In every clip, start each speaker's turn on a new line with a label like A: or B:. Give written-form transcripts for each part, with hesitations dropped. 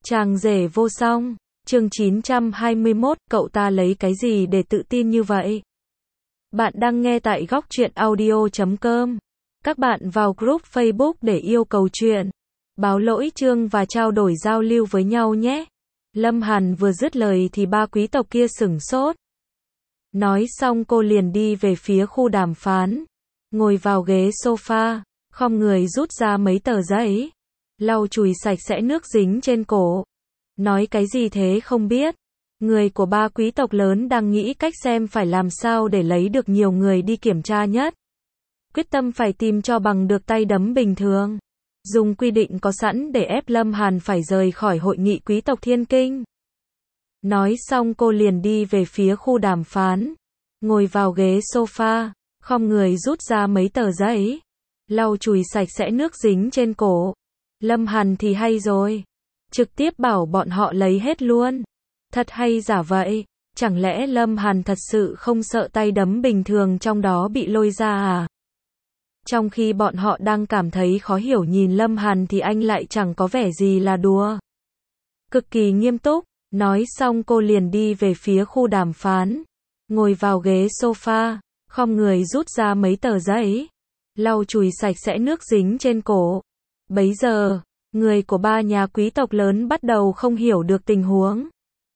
A: Chàng rể vô song, chương 921, cậu ta lấy cái gì để tự tin như vậy? Bạn đang nghe tại góc truyện audio.com. Các bạn vào group Facebook để yêu cầu chuyện, báo lỗi chương và trao đổi giao lưu với nhau nhé. Lâm Hàn vừa dứt lời thì ba quý tộc kia sửng sốt. Nói xong cô liền đi về phía khu đàm phán, ngồi vào ghế sofa, khom người rút ra mấy tờ giấy, lau chùi sạch sẽ nước dính trên cổ. Nói cái gì thế không biết. Người của ba quý tộc lớn đang nghĩ cách xem phải làm sao để lấy được nhiều người đi kiểm tra nhất. Quyết tâm phải tìm cho bằng được tay đấm bình thường. Dùng quy định có sẵn để ép Lâm Hàn phải rời khỏi hội nghị quý tộc Thiên Kinh. Nói xong cô liền đi về phía khu đàm phán, ngồi vào ghế sofa, khom người rút ra mấy tờ giấy, lau chùi sạch sẽ nước dính trên cổ. Lâm Hàn thì hay rồi, trực tiếp bảo bọn họ lấy hết luôn. Thật hay giả vậy? Chẳng lẽ Lâm Hàn thật sự không sợ tay đấm bình thường trong đó bị lôi ra à? Trong khi bọn họ đang cảm thấy khó hiểu nhìn Lâm Hàn thì anh lại chẳng có vẻ gì là đùa. Cực kỳ nghiêm túc. Nói xong cô liền đi về phía khu đàm phán, ngồi vào ghế sofa, khom người rút ra mấy tờ giấy, lau chùi sạch sẽ nước dính trên cổ. Bấy giờ, người của ba nhà quý tộc lớn bắt đầu không hiểu được tình huống.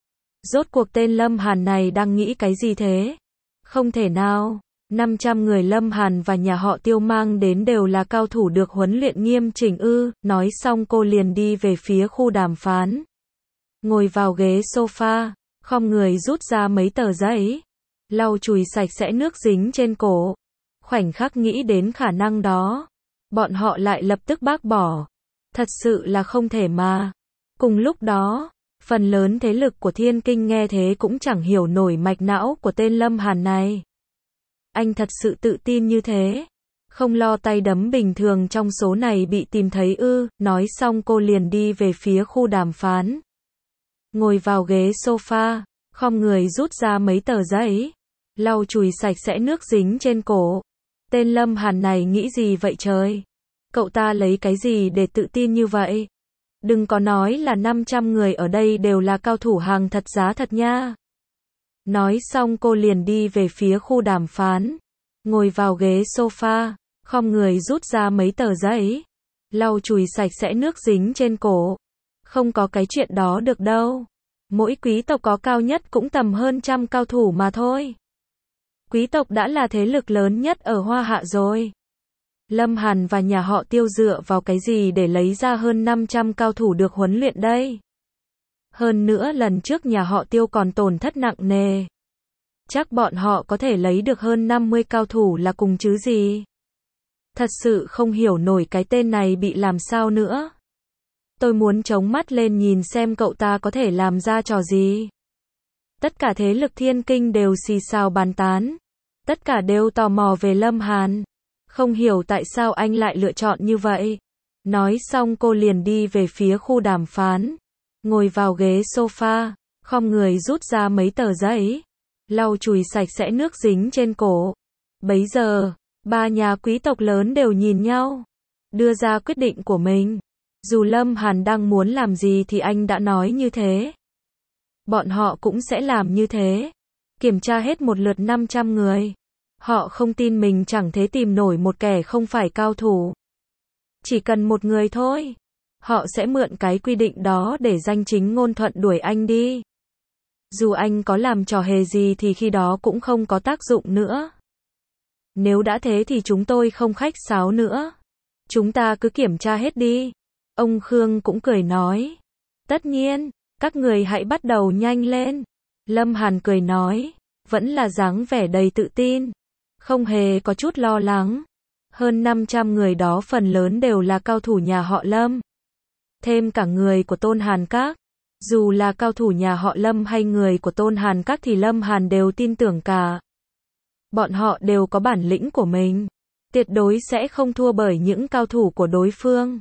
A: Rốt cuộc tên Lâm Hàn này đang nghĩ cái gì thế? Không thể nào, 500 người Lâm Hàn và nhà họ Tiêu mang đến đều là cao thủ được huấn luyện nghiêm chỉnh ư? Nói xong cô liền đi về phía khu đàm phán, ngồi vào ghế sofa, khom người rút ra mấy tờ giấy, lau chùi sạch sẽ nước dính trên cổ. Khoảnh khắc nghĩ đến khả năng đó, bọn họ lại lập tức bác bỏ. Thật sự là không thể mà. Cùng lúc đó, phần lớn thế lực của Thiên Kinh nghe thế cũng chẳng hiểu nổi mạch não của tên Lâm Hàn này. Anh thật sự tự tin như thế, không lo tay đấm bình thường trong số này bị tìm thấy ư? Nói xong cô liền đi về phía khu đàm phán, ngồi vào ghế sofa, khom người rút ra mấy tờ giấy, lau chùi sạch sẽ nước dính trên cổ. Tên Lâm Hàn này nghĩ gì vậy trời? Cậu ta lấy cái gì để tự tin như vậy? Đừng có nói là 500 người ở đây đều là cao thủ hàng thật giá thật nha. Nói xong cô liền đi về phía khu đàm phán, ngồi vào ghế sofa, khom người rút ra mấy tờ giấy, lau chùi sạch sẽ nước dính trên cổ. Không có cái chuyện đó được đâu. Mỗi quý tộc có cao nhất cũng tầm hơn trăm cao thủ mà thôi. Quý tộc đã là thế lực lớn nhất ở Hoa Hạ rồi. Lâm Hàn và nhà họ Tiêu dựa vào cái gì để lấy ra hơn 500 cao thủ được huấn luyện đây? Hơn nữa lần trước nhà họ Tiêu còn tổn thất nặng nề. Chắc bọn họ có thể lấy được hơn 50 cao thủ là cùng chứ gì? Thật sự không hiểu nổi cái tên này bị làm sao nữa. Tôi muốn chống mắt lên nhìn xem cậu ta có thể làm ra trò gì. Tất cả thế lực Thiên Kinh đều xì xào bàn tán. Tất cả đều tò mò về Lâm Hàn. Không hiểu tại sao anh lại lựa chọn như vậy. Nói xong cô liền đi về phía khu đàm phán, ngồi vào ghế sofa, khom người rút ra mấy tờ giấy, lau chùi sạch sẽ nước dính trên cổ. Bấy giờ, ba nhà quý tộc lớn đều nhìn nhau, đưa ra quyết định của mình. Dù Lâm Hàn đang muốn làm gì thì anh đã nói như thế. Bọn họ cũng sẽ làm như thế. Kiểm tra hết một lượt 500 người. Họ không tin mình chẳng thể tìm nổi một kẻ không phải cao thủ. Chỉ cần một người thôi. Họ sẽ mượn cái quy định đó để danh chính ngôn thuận đuổi anh đi. Dù anh có làm trò hề gì thì khi đó cũng không có tác dụng nữa. Nếu đã thế thì chúng tôi không khách sáo nữa. Chúng ta cứ kiểm tra hết đi. Ông Khương cũng cười nói. Tất nhiên, các người hãy bắt đầu nhanh lên. Lâm Hàn cười nói, vẫn là dáng vẻ đầy tự tin, không hề có chút lo lắng. Hơn 500 người đó phần lớn đều là cao thủ nhà họ Lâm. Thêm cả người của Tôn Hàn Các. Dù là cao thủ nhà họ Lâm hay người của Tôn Hàn Các thì Lâm Hàn đều tin tưởng cả. Bọn họ đều có bản lĩnh của mình. Tuyệt đối sẽ không thua bởi những cao thủ của đối phương.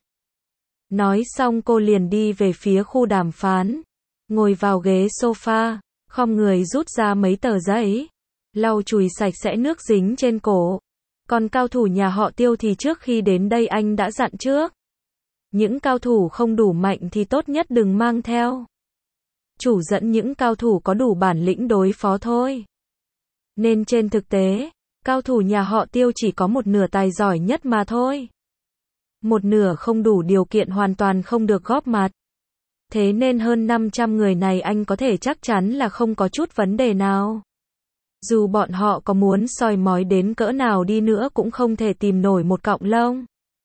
A: Nói xong cô liền đi về phía khu đàm phán, ngồi vào ghế sofa, khom người rút ra mấy tờ giấy, lau chùi sạch sẽ nước dính trên cổ. Còn cao thủ nhà họ Tiêu thì trước khi đến đây anh đã dặn trước. Những cao thủ không đủ mạnh thì tốt nhất đừng mang theo. Chủ dẫn những cao thủ có đủ bản lĩnh đối phó thôi. Nên trên thực tế, cao thủ nhà họ Tiêu chỉ có một nửa tài giỏi nhất mà thôi. Một nửa không đủ điều kiện hoàn toàn không được góp mặt. Thế nên hơn 500 người này anh có thể chắc chắn là không có chút vấn đề nào. Dù bọn họ có muốn soi mói đến cỡ nào đi nữa cũng không thể tìm nổi một cọng lông.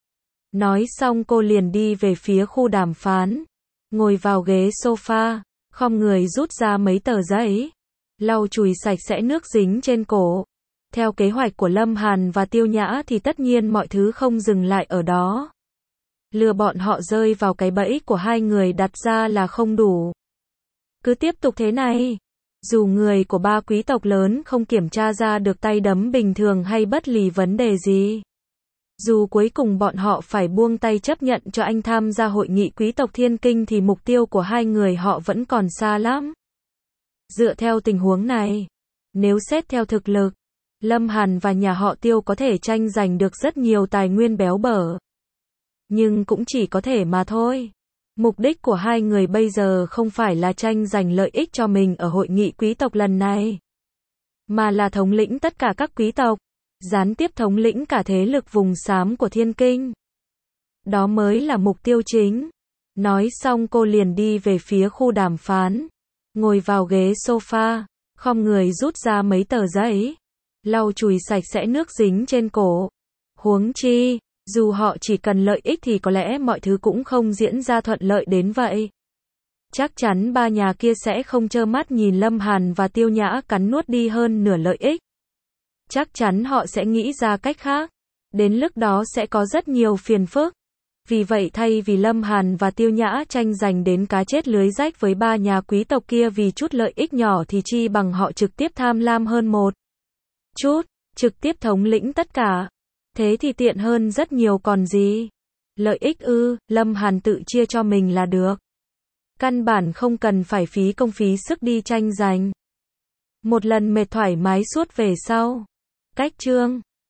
A: Nói xong cô liền đi về phía khu đàm phán. Ngồi vào ghế sofa, khom người rút ra mấy tờ giấy. Lau chùi sạch sẽ nước dính trên cổ. Theo kế hoạch của Lâm Hàn và Tiêu Nhã thì tất nhiên mọi thứ không dừng lại ở đó. Lừa bọn họ rơi vào cái bẫy của hai người đặt ra là không đủ. Cứ tiếp tục thế này, dù người của ba quý tộc lớn không kiểm tra ra được tay đấm bình thường hay bất lì vấn đề gì. Dù cuối cùng bọn họ phải buông tay chấp nhận cho anh tham gia hội nghị quý tộc Thiên Kinh thì mục tiêu của hai người họ vẫn còn xa lắm. Dựa theo tình huống này, nếu xét theo thực lực, Lâm Hàn và nhà họ Tiêu có thể tranh giành được rất nhiều tài nguyên béo bở. Nhưng cũng chỉ có thể mà thôi. Mục đích của hai người bây giờ không phải là tranh giành lợi ích cho mình ở hội nghị quý tộc lần này, mà là thống lĩnh tất cả các quý tộc, gián tiếp thống lĩnh cả thế lực vùng xám của Thiên Kinh. Đó mới là mục tiêu chính. Nói xong cô liền đi về phía khu đàm phán. Ngồi vào ghế sofa, khom người rút ra mấy tờ giấy. Lau chùi sạch sẽ nước dính trên cổ. Huống chi, dù họ chỉ cần lợi ích thì có lẽ mọi thứ cũng không diễn ra thuận lợi đến vậy. Chắc chắn ba nhà kia sẽ không trơ mắt nhìn Lâm Hàn và Tiêu Nhã cắn nuốt đi hơn nửa lợi ích. Chắc chắn họ sẽ nghĩ ra cách khác. Đến lúc đó sẽ có rất nhiều phiền phức. Vì vậy thay vì Lâm Hàn và Tiêu Nhã tranh giành đến cá chết lưới rách với ba nhà quý tộc kia vì chút lợi ích nhỏ thì chi bằng họ trực tiếp tham lam hơn một chút, trực tiếp thống lĩnh tất cả. Thế thì tiện hơn rất nhiều còn gì. Lợi ích ư, Lâm Hàn tự chia cho mình là được. Căn bản không cần phải phí công phí sức đi tranh giành. Một lần mệt thoải mái suốt về sau. Cách chương